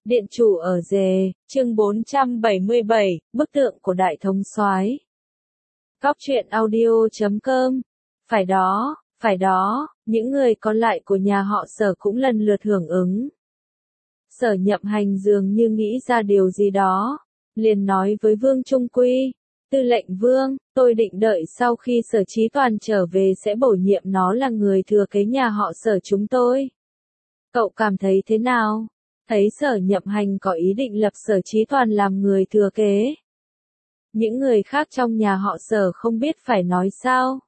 Điện chủ ở Dề, chương 477, bức tượng của Đại Thống Soái. Cóc truyện audio.com. Phải đó, những người còn lại của nhà họ Sở cũng lần lượt hưởng ứng. Sở Nhậm Hành dường như nghĩ ra điều gì đó, liền nói với Vương Trung Quy, Tư lệnh Vương, tôi định đợi sau khi Sở Chí Toàn trở về sẽ bổ nhiệm nó là người thừa kế nhà họ Sở chúng tôi. Cậu cảm thấy thế nào? Thấy Sở Nhậm Hành có ý định lập Sở Chí Toàn làm người thừa kế. Những người khác trong nhà họ Sở không biết phải nói sao.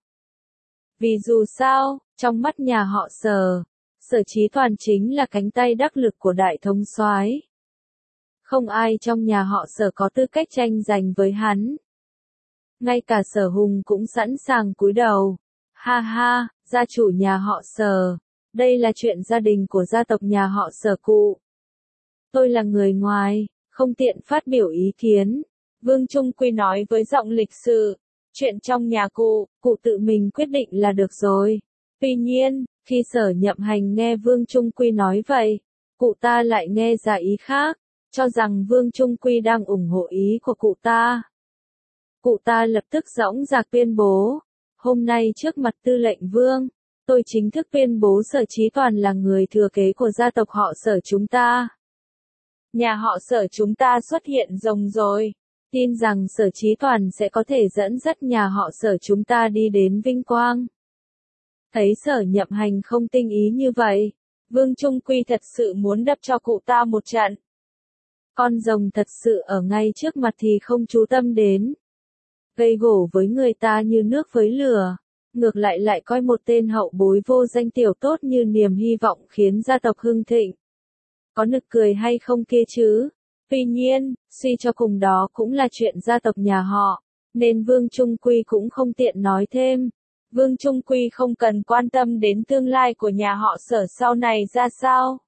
Vì dù sao, trong mắt nhà họ Sở, Sở Chí Toàn chính là cánh tay đắc lực của Đại Thống Soái. Không ai trong nhà họ Sở có tư cách tranh giành với hắn. Ngay cả Sở Hùng cũng sẵn sàng cúi đầu. Ha ha, gia chủ nhà họ Sở, đây là chuyện gia đình của gia tộc nhà họ Sở cụ. Tôi là người ngoài, không tiện phát biểu ý kiến. Vương Trung Quy nói với giọng lịch sự. Chuyện trong nhà cụ tự mình quyết định là được rồi. Tuy nhiên, khi Sở Nhậm Hành nghe Vương Trung Quy nói vậy, cụ ta lại nghe ra ý khác, cho rằng Vương Trung Quy đang ủng hộ ý của cụ ta. Cụ ta lập tức dõng dạc tuyên bố, hôm nay trước mặt Tư lệnh Vương, tôi chính thức tuyên bố Sở Chí Toàn là người thừa kế của gia tộc họ Sở chúng ta. Nhà họ Sở chúng ta xuất hiện rồng rồi, tin rằng Sở Chí Toàn sẽ có thể dẫn dắt nhà họ Sở chúng ta đi đến vinh quang. Thấy Sở Nhậm Hành không tinh ý như vậy, Vương Trung Quy thật sự muốn đập cho cụ ta một trận. Con rồng thật sự ở ngay trước mặt thì không chú tâm đến. Gây gổ với người ta như nước với lửa, ngược lại coi một tên hậu bối vô danh tiểu tốt như niềm hy vọng khiến gia tộc hưng thịnh. Có nực cười hay không kia chứ? Tuy nhiên, suy cho cùng đó cũng là chuyện gia tộc nhà họ, nên Vương Trung Quy cũng không tiện nói thêm. Vương Trung Quy không cần quan tâm đến tương lai của nhà họ Sở sau này ra sao.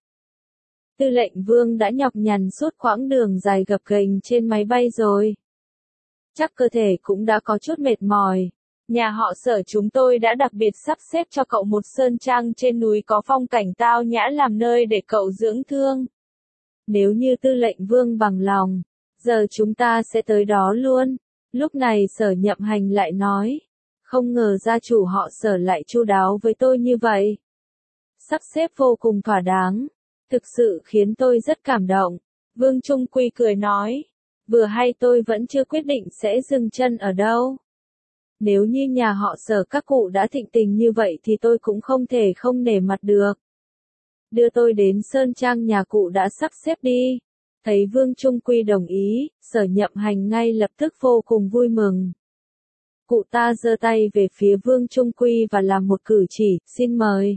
Tư lệnh Vương đã nhọc nhằn suốt quãng đường dài gập ghềnh trên máy bay rồi. Chắc cơ thể cũng đã có chút mệt mỏi. Nhà họ Sở chúng tôi đã đặc biệt sắp xếp cho cậu một sơn trang trên núi có phong cảnh tao nhã làm nơi để cậu dưỡng thương. Nếu như Tư lệnh Vương bằng lòng, giờ chúng ta sẽ tới đó luôn. Lúc này Sở Nhậm Hành lại nói, không ngờ gia chủ họ Sở lại chu đáo với tôi như vậy. Sắp xếp vô cùng thỏa đáng, thực sự khiến tôi rất cảm động. Vương Trung Quy cười nói, vừa hay tôi vẫn chưa quyết định sẽ dừng chân ở đâu. Nếu như nhà họ Sở các cụ đã thịnh tình như vậy thì tôi cũng không thể không nể mặt được. Đưa tôi đến sơn trang nhà cụ đã sắp xếp đi. Thấy Vương Trung Quy đồng ý, Sở Nhậm Hành ngay lập tức vô cùng vui mừng. Cụ ta giơ tay về phía Vương Trung Quy và làm một cử chỉ, xin mời.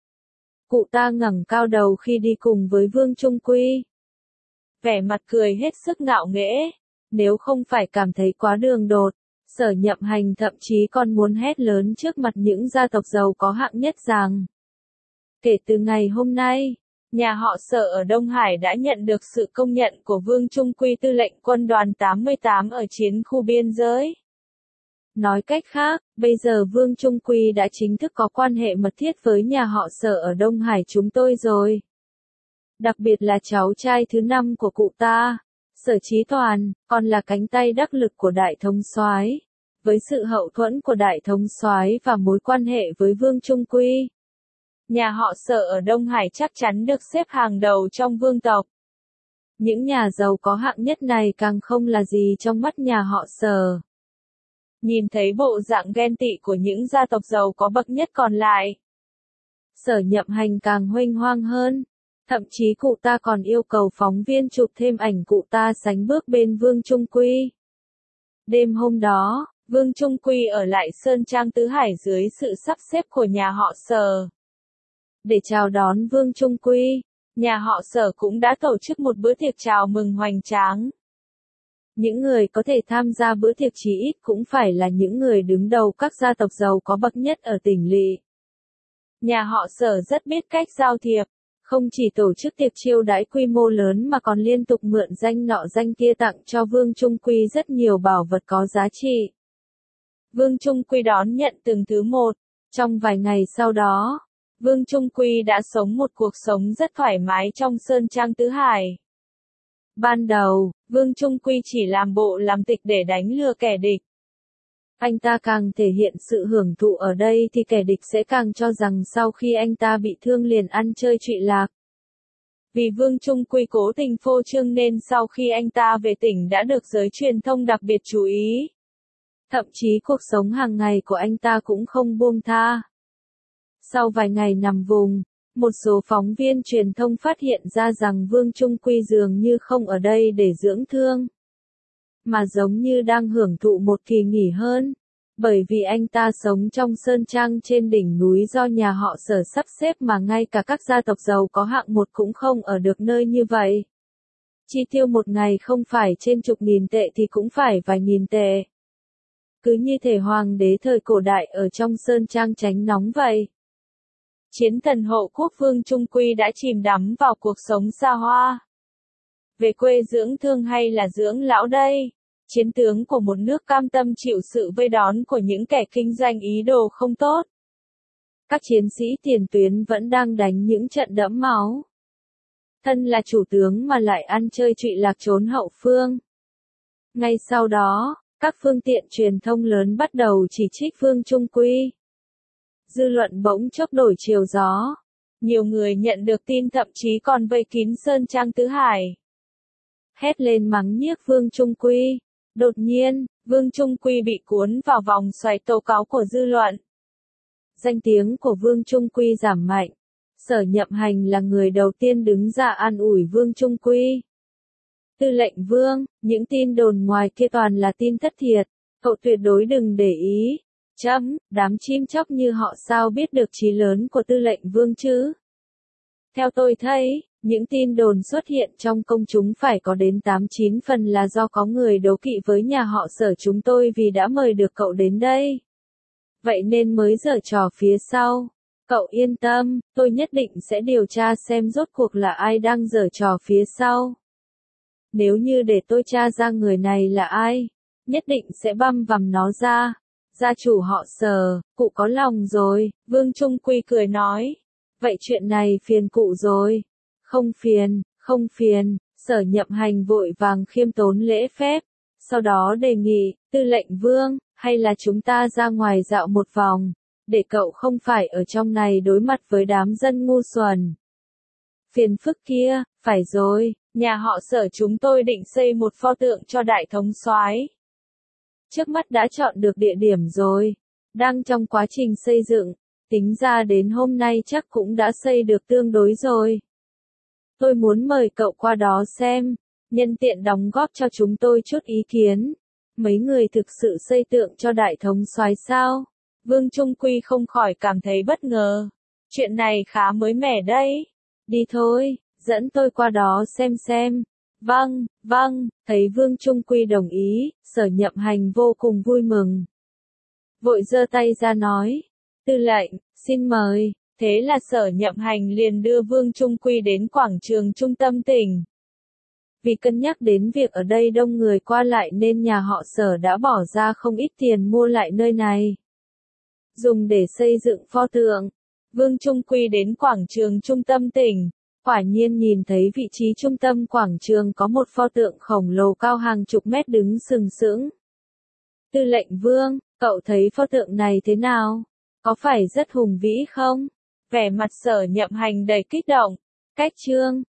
Cụ ta ngẩng cao đầu khi đi cùng với Vương Trung Quy. Vẻ mặt cười hết sức ngạo nghễ, nếu không phải cảm thấy quá đường đột, Sở Nhậm Hành thậm chí còn muốn hét lớn trước mặt những gia tộc giàu có hạng nhất rằng. Kể từ ngày hôm nay, nhà họ Sở ở Đông Hải đã nhận được sự công nhận của Vương Trung Quy tư lệnh quân đoàn 88 ở chiến khu biên giới. Nói cách khác, bây giờ Vương Trung Quy đã chính thức có quan hệ mật thiết với nhà họ Sở ở Đông Hải chúng tôi rồi. Đặc biệt là cháu trai thứ 5 của cụ ta, Sở Chí Toàn, còn là cánh tay đắc lực của Đại Thống Soái. Với sự hậu thuẫn của Đại Thống Soái và mối quan hệ với Vương Trung Quy, nhà họ Sở ở Đông Hải chắc chắn được xếp hàng đầu trong vương tộc. Những nhà giàu có hạng nhất này càng không là gì trong mắt nhà họ Sở. Nhìn thấy bộ dạng ghen tị của những gia tộc giàu có bậc nhất còn lại, Sở Nhậm Hành càng huênh hoang hơn. Thậm chí cụ ta còn yêu cầu phóng viên chụp thêm ảnh cụ ta sánh bước bên Vương Trung Quy. Đêm hôm đó, Vương Trung Quy ở lại sơn trang Tứ Hải dưới sự sắp xếp của nhà họ Sở. Để chào đón Vương Trung Quy, nhà họ Sở cũng đã tổ chức một bữa tiệc chào mừng hoành tráng. Những người có thể tham gia bữa tiệc chí ít cũng phải là những người đứng đầu các gia tộc giàu có bậc nhất ở tỉnh lỵ. Nhà họ Sở rất biết cách giao thiệp, không chỉ tổ chức tiệc chiêu đãi quy mô lớn mà còn liên tục mượn danh nọ danh kia tặng cho Vương Trung Quy rất nhiều bảo vật có giá trị. Vương Trung Quy đón nhận từng thứ một. Trong vài ngày sau đó, Vương Trung Quy đã sống một cuộc sống rất thoải mái trong sơn trang Tứ Hải. Ban đầu, Vương Trung Quy chỉ làm bộ làm tịch để đánh lừa kẻ địch. Anh ta càng thể hiện sự hưởng thụ ở đây thì kẻ địch sẽ càng cho rằng sau khi anh ta bị thương liền ăn chơi trụy lạc. Vì Vương Trung Quy cố tình phô trương nên sau khi anh ta về tỉnh đã được giới truyền thông đặc biệt chú ý. Thậm chí cuộc sống hàng ngày của anh ta cũng không buông tha. Sau vài ngày nằm vùng, một số phóng viên truyền thông phát hiện ra rằng Vương Trung Quy dường như không ở đây để dưỡng thương, mà giống như đang hưởng thụ một kỳ nghỉ hơn, bởi vì anh ta sống trong sơn trang trên đỉnh núi do nhà họ Sở sắp xếp mà ngay cả các gia tộc giàu có hạng một cũng không ở được nơi như vậy. Chi tiêu một ngày không phải trên chục nghìn tệ thì cũng phải vài nghìn tệ. Cứ như thể hoàng đế thời cổ đại ở trong sơn trang tránh nóng vậy. Chiến thần hộ quốc Vương Trung Quy đã chìm đắm vào cuộc sống xa hoa. Về quê dưỡng thương hay là dưỡng lão đây? Chiến tướng của một nước cam tâm chịu sự vây đón của những kẻ kinh doanh ý đồ không tốt. Các chiến sĩ tiền tuyến vẫn đang đánh những trận đẫm máu. Thân là chủ tướng mà lại ăn chơi trụy lạc trốn hậu phương. Ngay sau đó, các phương tiện truyền thông lớn bắt đầu chỉ trích Vương Trung Quy. Dư luận bỗng chốc đổi chiều gió. Nhiều người nhận được tin thậm chí còn vây kín sơn trang Tứ Hải. Hét lên mắng nhiếc Vương Trung Quy. Đột nhiên, Vương Trung Quy bị cuốn vào vòng xoáy tố cáo của dư luận. Danh tiếng của Vương Trung Quy giảm mạnh. Sở Nhậm Hành là người đầu tiên đứng ra an ủi Vương Trung Quy. Tư lệnh Vương, những tin đồn ngoài kia toàn là tin thất thiệt, cậu tuyệt đối đừng để ý. Đám chim chóc như họ sao biết được chí lớn của tư lệnh Vương chứ? Theo tôi thấy, những tin đồn xuất hiện trong công chúng phải có đến 8-9 phần là do có người đố kỵ với nhà họ Sở chúng tôi vì đã mời được cậu đến đây. Vậy nên mới giở trò phía sau. Cậu yên tâm, tôi nhất định sẽ điều tra xem rốt cuộc là ai đang giở trò phía sau. Nếu như để tôi tra ra người này là ai, nhất định sẽ băm vằm nó ra. Gia chủ họ Sở, cụ có lòng rồi, Vương Trung Quy cười nói. Vậy chuyện này phiền cụ rồi. Không phiền, Sở Nhậm Hành vội vàng khiêm tốn lễ phép. Sau đó đề nghị, tư lệnh Vương, hay là chúng ta ra ngoài dạo một vòng, để cậu không phải ở trong này đối mặt với đám dân ngu xuẩn. Phiền phức kia, phải rồi, nhà họ Sở chúng tôi định xây một pho tượng cho đại thống soái. Trước mắt đã chọn được địa điểm rồi, đang trong quá trình xây dựng, tính ra đến hôm nay chắc cũng đã xây được tương đối rồi. Tôi muốn mời cậu qua đó xem, nhân tiện đóng góp cho chúng tôi chút ý kiến. Mấy người thực sự xây tượng cho đại thống soái sao? Vương Trung Quy không khỏi cảm thấy bất ngờ. Chuyện này khá mới mẻ đấy. Đi thôi, dẫn tôi qua đó xem. Vâng, thấy Vương Trung Quy đồng ý, Sở Nhậm Hành vô cùng vui mừng. Vội giơ tay ra nói, tư lệnh, xin mời. Thế là Sở Nhậm Hành liền đưa Vương Trung Quy đến quảng trường trung tâm tỉnh. Vì cân nhắc đến việc ở đây đông người qua lại nên nhà họ Sở đã bỏ ra không ít tiền mua lại nơi này. Dùng để xây dựng pho tượng. Vương Trung Quy đến quảng trường trung tâm tỉnh. Quả nhiên nhìn thấy vị trí trung tâm quảng trường có một pho tượng khổng lồ cao hàng chục mét đứng sừng sững. Tư lệnh Vương, cậu thấy pho tượng này thế nào? Có phải rất hùng vĩ không? Vẻ mặt Sở Nhậm Hành đầy kích động. Cách trương,